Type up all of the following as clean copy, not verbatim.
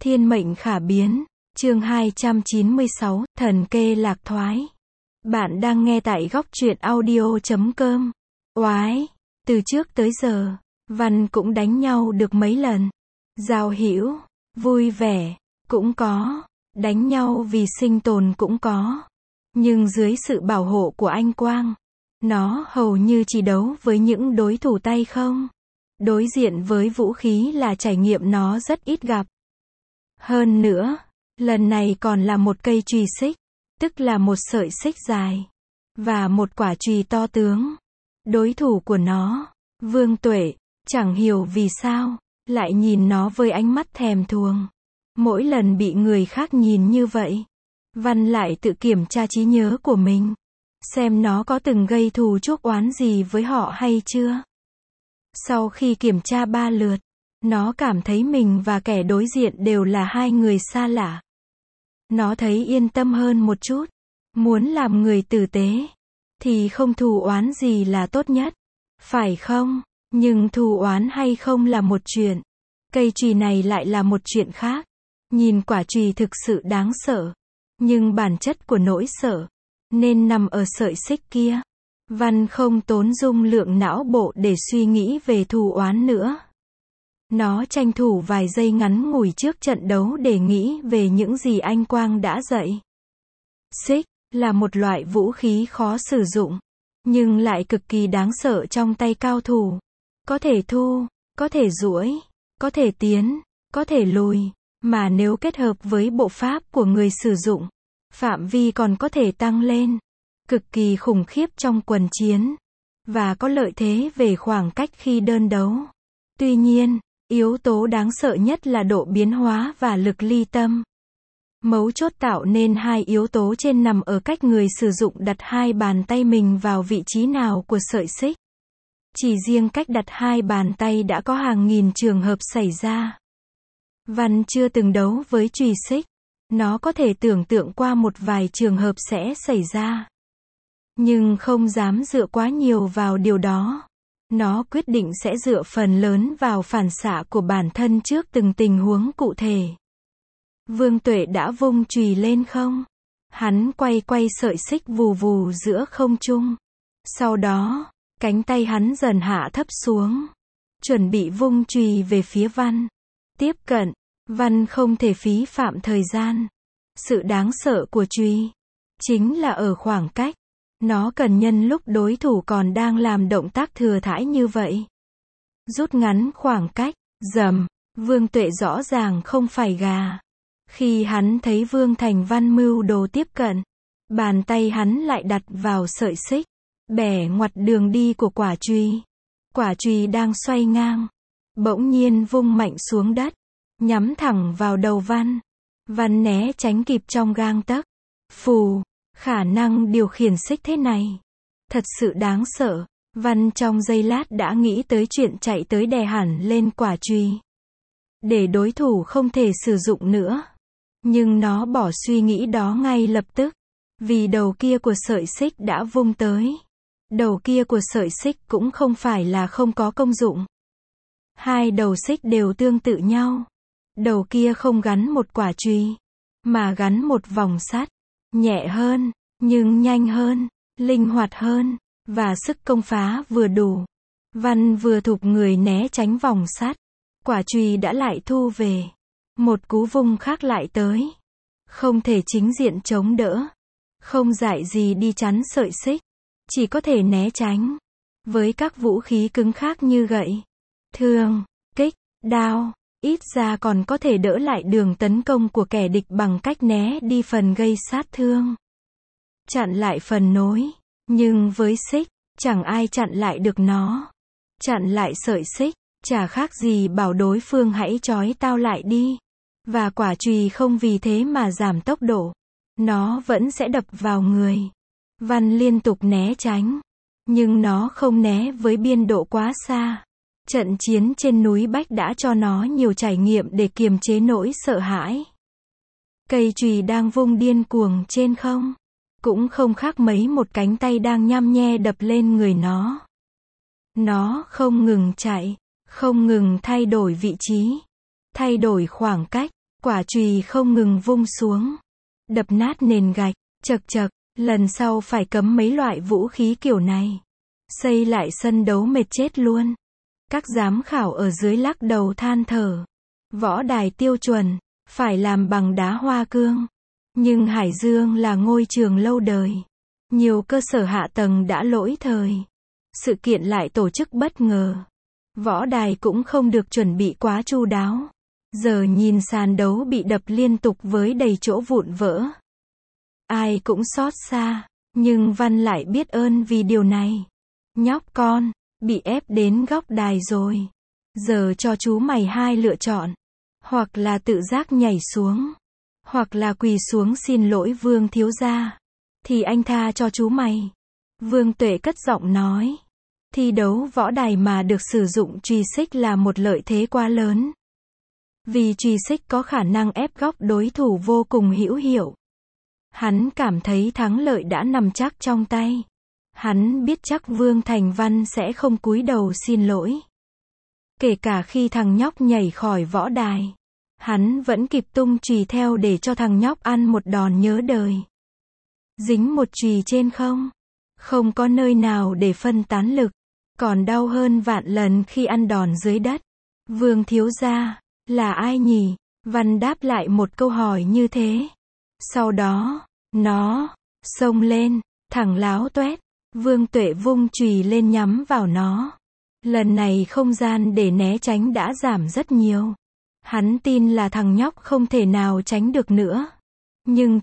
Thiên mệnh khả biến. Chương 296, thần kê lạc thoái. Bạn đang nghe tại góc truyện audio.com. Oái, từ trước tới giờ, Văn cũng đánh nhau được mấy lần. Giao hữu, vui vẻ, cũng có. Đánh nhau vì sinh tồn cũng có. Nhưng dưới sự bảo hộ của anh Quang, nó hầu như chỉ đấu với những đối thủ tay không. Đối diện với vũ khí là trải nghiệm nó rất ít gặp. Hơn nữa, lần này còn là một cây chùy xích, tức là một sợi xích dài, và một quả chùy to tướng. Đối thủ của nó, Vương Tuệ, chẳng hiểu vì sao, lại nhìn nó với ánh mắt thèm thuồng. Mỗi lần bị người khác nhìn như vậy, Văn lại tự kiểm tra trí nhớ của mình, xem nó có từng gây thù chuốc oán gì với họ hay chưa. Sau khi kiểm tra 3 lượt, nó cảm thấy mình và kẻ đối diện đều là hai người xa lạ. Nó thấy yên tâm hơn một chút. Muốn làm người tử tế, thì không thù oán gì là tốt nhất. Phải không? Nhưng thù oán hay không là một chuyện. Cây chùy này lại là một chuyện khác. Nhìn quả chùy thực sự đáng sợ. Nhưng bản chất của nỗi sợ, nên nằm ở sợi xích kia. Văn không tốn dung lượng não bộ để suy nghĩ về thù oán nữa. Nó tranh thủ vài giây ngắn ngủi trước trận đấu để nghĩ về những gì anh Quang đã dạy. Xích là một loại vũ khí khó sử dụng, nhưng lại cực kỳ đáng sợ trong tay cao thủ. Có thể thu, có thể duỗi, có thể tiến, có thể lùi, mà nếu kết hợp với bộ pháp của người sử dụng, phạm vi còn có thể tăng lên. Cực kỳ khủng khiếp trong quần chiến, và có lợi thế về khoảng cách khi đơn đấu. Tuy nhiên, yếu tố đáng sợ nhất là độ biến hóa và lực ly tâm. Mấu chốt tạo nên hai yếu tố trên nằm ở cách người sử dụng đặt hai bàn tay mình vào vị trí nào của sợi xích. Chỉ riêng cách đặt hai bàn tay đã có hàng nghìn trường hợp xảy ra. Văn chưa từng đấu với chùy xích. Nó có thể tưởng tượng qua một vài trường hợp sẽ xảy ra, nhưng không dám dựa quá nhiều vào điều đó. Nó quyết định sẽ dựa phần lớn vào phản xạ của bản thân trước từng tình huống cụ thể. Vương Tuệ đã vung chùy lên không? Hắn quay sợi xích vù vù giữa không trung. Sau đó, cánh tay hắn dần hạ thấp xuống, chuẩn bị vung chùy về phía Văn. Tiếp cận, Văn không thể phí phạm thời gian. Sự đáng sợ của chùy chính là ở khoảng cách. Nó cần nhân lúc đối thủ còn đang làm động tác thừa thãi như vậy, rút ngắn khoảng cách. Rầm, Vương Tuệ rõ ràng không phải gà. Khi hắn thấy Vương Thành Văn mưu đồ tiếp cận, bàn tay hắn lại đặt vào sợi xích, bẻ ngoặt đường đi của quả chùy. Quả chùy đang xoay ngang, bỗng nhiên vung mạnh xuống đất, nhắm thẳng vào đầu Văn. Văn né tránh kịp trong gang tấc. Phù, khả năng điều khiển xích thế này, thật sự đáng sợ. Văn trong giây lát đã nghĩ tới chuyện chạy tới đè hẳn lên quả chùy, để đối thủ không thể sử dụng nữa. Nhưng nó bỏ suy nghĩ đó ngay lập tức, vì đầu kia của sợi xích đã vung tới. Đầu kia của sợi xích cũng không phải là không có công dụng. Hai đầu xích đều tương tự nhau. Đầu kia không gắn một quả chùy, mà gắn một vòng sắt. Nhẹ hơn, nhưng nhanh hơn, linh hoạt hơn, và sức công phá vừa đủ. Văn vừa thụp người né tránh vòng sắt, quả chùy đã lại thu về. Một cú vung khác lại tới. Không thể chính diện chống đỡ, không dại gì đi chắn sợi xích, chỉ có thể né tránh. Với các vũ khí cứng khác như gậy, thương, kích, đao, ít ra còn có thể đỡ lại đường tấn công của kẻ địch bằng cách né đi phần gây sát thương, chặn lại phần nối. Nhưng với xích, chẳng ai chặn lại được nó. Chặn lại sợi xích, chả khác gì bảo đối phương hãy trói tao lại đi. Và quả chùy không vì thế mà giảm tốc độ. Nó vẫn sẽ đập vào người. Văn liên tục né tránh, nhưng nó không né với biên độ quá xa. Trận chiến trên núi Bách đã cho nó nhiều trải nghiệm để kiềm chế nỗi sợ hãi. Cây chùy đang vung điên cuồng trên không, cũng không khác mấy một cánh tay đang nhăm nhe đập lên người nó. Nó không ngừng chạy, không ngừng thay đổi vị trí, thay đổi khoảng cách, Quả chùy không ngừng vung xuống, đập nát nền gạch, chậc chậc, lần sau phải cấm mấy loại vũ khí kiểu này. Xây lại sân đấu mệt chết luôn. Các giám khảo ở dưới lắc đầu than thở. Võ đài tiêu chuẩn, phải làm bằng đá hoa cương. Nhưng Hải Dương là ngôi trường lâu đời. Nhiều cơ sở hạ tầng đã lỗi thời. Sự kiện lại tổ chức bất ngờ. Võ đài cũng không được chuẩn bị quá chu đáo. Giờ nhìn sàn đấu bị đập liên tục với đầy chỗ vụn vỡ. Ai cũng xót xa, nhưng Văn lại biết ơn vì điều này. Nhóc con, bị ép đến góc đài rồi. Giờ cho chú mày hai lựa chọn. Hoặc là tự giác nhảy xuống. Hoặc là quỳ xuống xin lỗi Vương thiếu gia. Thì anh tha cho chú mày. Vương Tuệ cất giọng nói. Thi đấu võ đài mà được sử dụng chùy xích là một lợi thế quá lớn. Vì chùy xích có khả năng ép góc đối thủ vô cùng hữu hiệu. Hắn cảm thấy thắng lợi đã nằm chắc trong tay. Hắn biết chắc Vương Thành Văn sẽ không cúi đầu xin lỗi. Kể cả khi thằng nhóc nhảy khỏi võ đài, hắn vẫn kịp tung chùy theo để cho thằng nhóc ăn một đòn nhớ đời. Dính một chùy trên không có nơi nào để phân tán lực, còn đau hơn vạn lần khi ăn đòn dưới đất. Vương thiếu gia, là ai nhỉ? Văn đáp lại một câu hỏi như thế. Sau đó, nó xông lên, thẳng láo toét. Vương Tuệ vung chùy lên nhắm vào nó. Lần này không gian để né tránh đã giảm rất nhiều. Hắn tin là thằng nhóc không thể nào tránh được nữa. Nhưng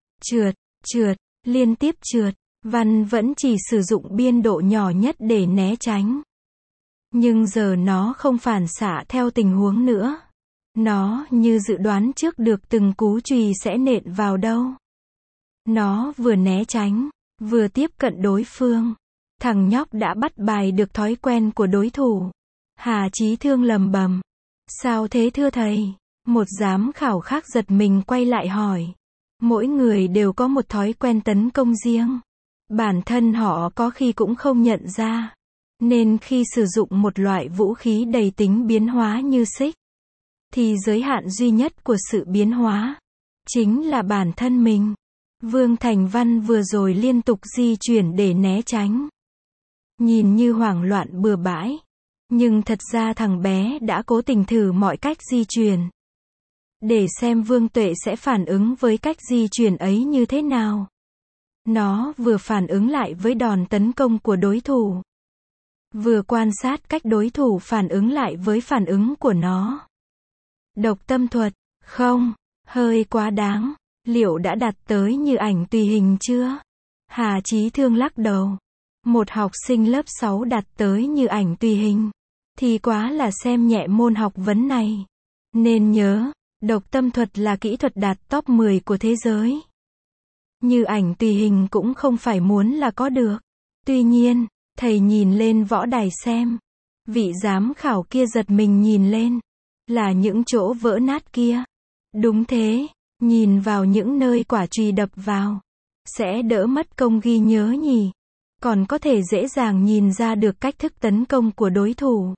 trượt, liên tiếp trượt. Văn vẫn chỉ sử dụng biên độ nhỏ nhất để né tránh. Nhưng giờ nó không phản xạ theo tình huống nữa. Nó như dự đoán trước được từng cú chùy sẽ nện vào đâu. Nó vừa né tránh, vừa tiếp cận đối phương. Thằng nhóc đã bắt bài được thói quen của đối thủ. Hà Chí Thương lầm bầm. Sao thế thưa thầy? Một giám khảo khác giật mình quay lại hỏi. Mỗi người đều có một thói quen tấn công riêng. Bản thân họ có khi cũng không nhận ra. Nên khi sử dụng một loại vũ khí đầy tính biến hóa như xích, thì giới hạn duy nhất của sự biến hóa chính là bản thân mình. Vương Thành Văn vừa rồi liên tục di chuyển để né tránh. Nhìn như hoảng loạn bừa bãi. Nhưng thật ra thằng bé đã cố tình thử mọi cách di chuyển. Để xem Vương Tuệ sẽ phản ứng với cách di chuyển ấy như thế nào. Nó vừa phản ứng lại với đòn tấn công của đối thủ. Vừa quan sát cách đối thủ phản ứng lại với phản ứng của nó. Độc tâm thuật, không, hơi quá đáng. Liệu đã đạt tới như ảnh tùy hình chưa? Hà Chí Thương lắc đầu. Một học sinh lớp 6 đạt tới như ảnh tùy hình. Thì quá là xem nhẹ môn học vấn này. Nên nhớ, độc tâm thuật là kỹ thuật đạt top 10 của thế giới. Như ảnh tùy hình cũng không phải muốn là có được. Tuy nhiên, thầy nhìn lên võ đài xem. Vị giám khảo kia giật mình nhìn lên. Là những chỗ vỡ nát kia. Đúng thế, nhìn vào những nơi quả chùy đập vào. Sẽ đỡ mất công ghi nhớ nhỉ. Còn có thể dễ dàng nhìn ra được cách thức tấn công của đối thủ.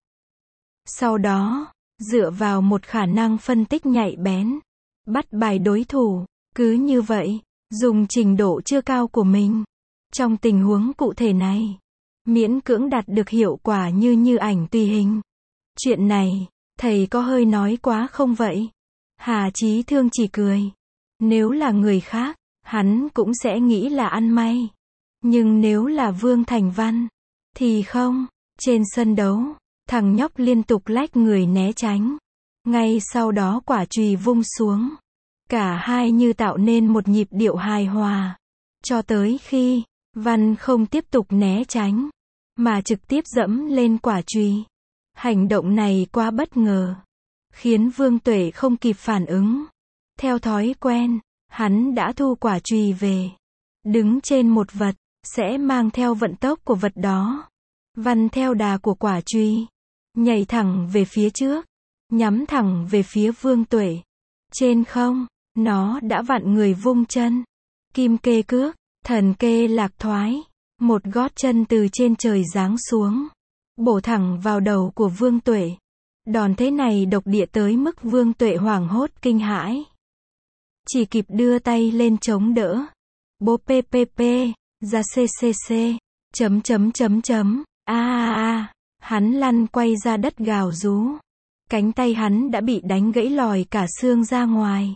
Sau đó, dựa vào một khả năng phân tích nhạy bén, bắt bài đối thủ. Cứ như vậy, dùng trình độ chưa cao của mình. Trong tình huống cụ thể này, miễn cưỡng đạt được hiệu quả như ảnh tùy hình. Chuyện này, thầy có hơi nói quá không vậy? Hà Chí Thương chỉ cười. Nếu là người khác, hắn cũng sẽ nghĩ là ăn may. Nhưng nếu là Vương Thành Văn, thì không. Trên sân đấu, thằng nhóc liên tục lách người né tránh. Ngay sau đó quả chùy vung xuống. Cả hai như tạo nên một nhịp điệu hài hòa. Cho tới khi, Văn không tiếp tục né tránh, mà trực tiếp dẫm lên quả chùy. Hành động này quá bất ngờ, khiến Vương Tuệ không kịp phản ứng. Theo thói quen, hắn đã thu quả chùy về. Đứng trên một vật, sẽ mang theo vận tốc của vật đó. Văn theo đà của quả chùy, nhảy thẳng về phía trước, nhắm thẳng về phía Vương Tuệ. Trên không, nó đã vặn người vung chân. Kim kê cước, thần kê lạc thoái. Một gót chân từ trên trời giáng xuống, bổ thẳng vào đầu của Vương Tuệ. Đòn thế này độc địa tới mức Vương Tuệ hoảng hốt kinh hãi. Chỉ kịp đưa tay lên chống đỡ. Bố ppp, ra ccc, hắn lăn quay ra đất gào rú. Cánh tay hắn đã bị đánh gãy lòi cả xương ra ngoài.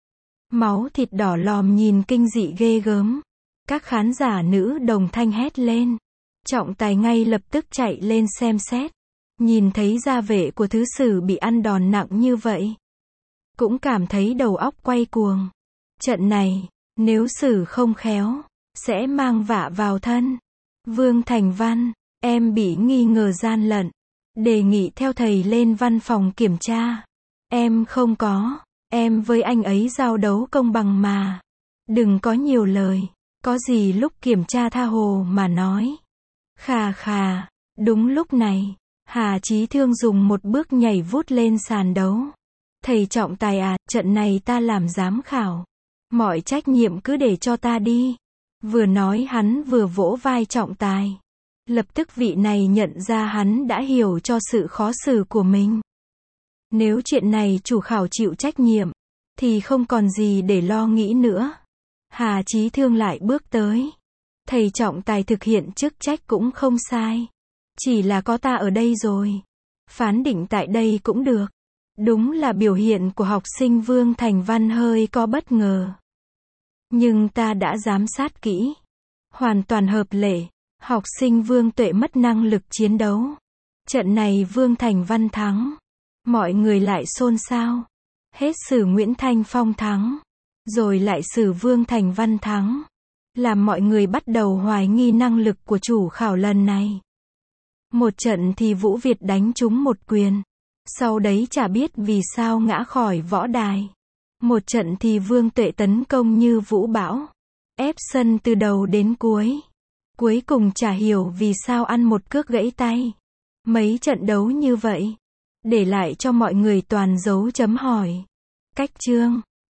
Máu thịt đỏ lòm nhìn kinh dị ghê gớm. Các khán giả nữ đồng thanh hét lên. Trọng tài ngay lập tức chạy lên xem xét. Nhìn thấy gia vệ của thứ sử bị ăn đòn nặng như vậy. Cũng cảm thấy đầu óc quay cuồng. Trận này, nếu xử không khéo, sẽ mang vạ vào thân. Vương Thành Văn, em bị nghi ngờ gian lận. Đề nghị theo thầy lên văn phòng kiểm tra. Em không có, em với anh ấy giao đấu công bằng mà. Đừng có nhiều lời, có gì lúc kiểm tra tha hồ mà nói. Khà khà, đúng lúc này, Hà Chí Thương dùng một bước nhảy vút lên sàn đấu. Thầy trọng tài à, trận này ta làm giám khảo. Mọi trách nhiệm cứ để cho ta đi. Vừa nói hắn vừa vỗ vai trọng tài. Lập tức vị này nhận ra hắn đã hiểu cho sự khó xử của mình. Nếu chuyện này chủ khảo chịu trách nhiệm, thì không còn gì để lo nghĩ nữa. Hà Chí Thương lại bước tới. Thầy trọng tài thực hiện chức trách cũng không sai. Chỉ là có ta ở đây rồi. Phán định tại đây cũng được. Đúng là biểu hiện của học sinh Vương Thành Văn hơi có bất ngờ. Nhưng ta đã giám sát kỹ. Hoàn toàn hợp lệ. Học sinh Vương Tuệ mất năng lực chiến đấu. Trận này Vương Thành Văn thắng. Mọi người lại xôn xao. Hết xử Nguyễn Thanh Phong thắng. Rồi lại xử Vương Thành Văn thắng. Làm mọi người bắt đầu hoài nghi năng lực của chủ khảo lần này. Một trận thì Vũ Việt đánh trúng một quyền. Sau đấy chả biết vì sao ngã khỏi võ đài. Một trận thì Vương Tuệ tấn công như vũ bão. Ép sân từ đầu đến cuối. Cuối cùng chả hiểu vì sao ăn một cước gãy tay. Mấy trận đấu như vậy. Để lại cho mọi người toàn dấu chấm hỏi. Cách chương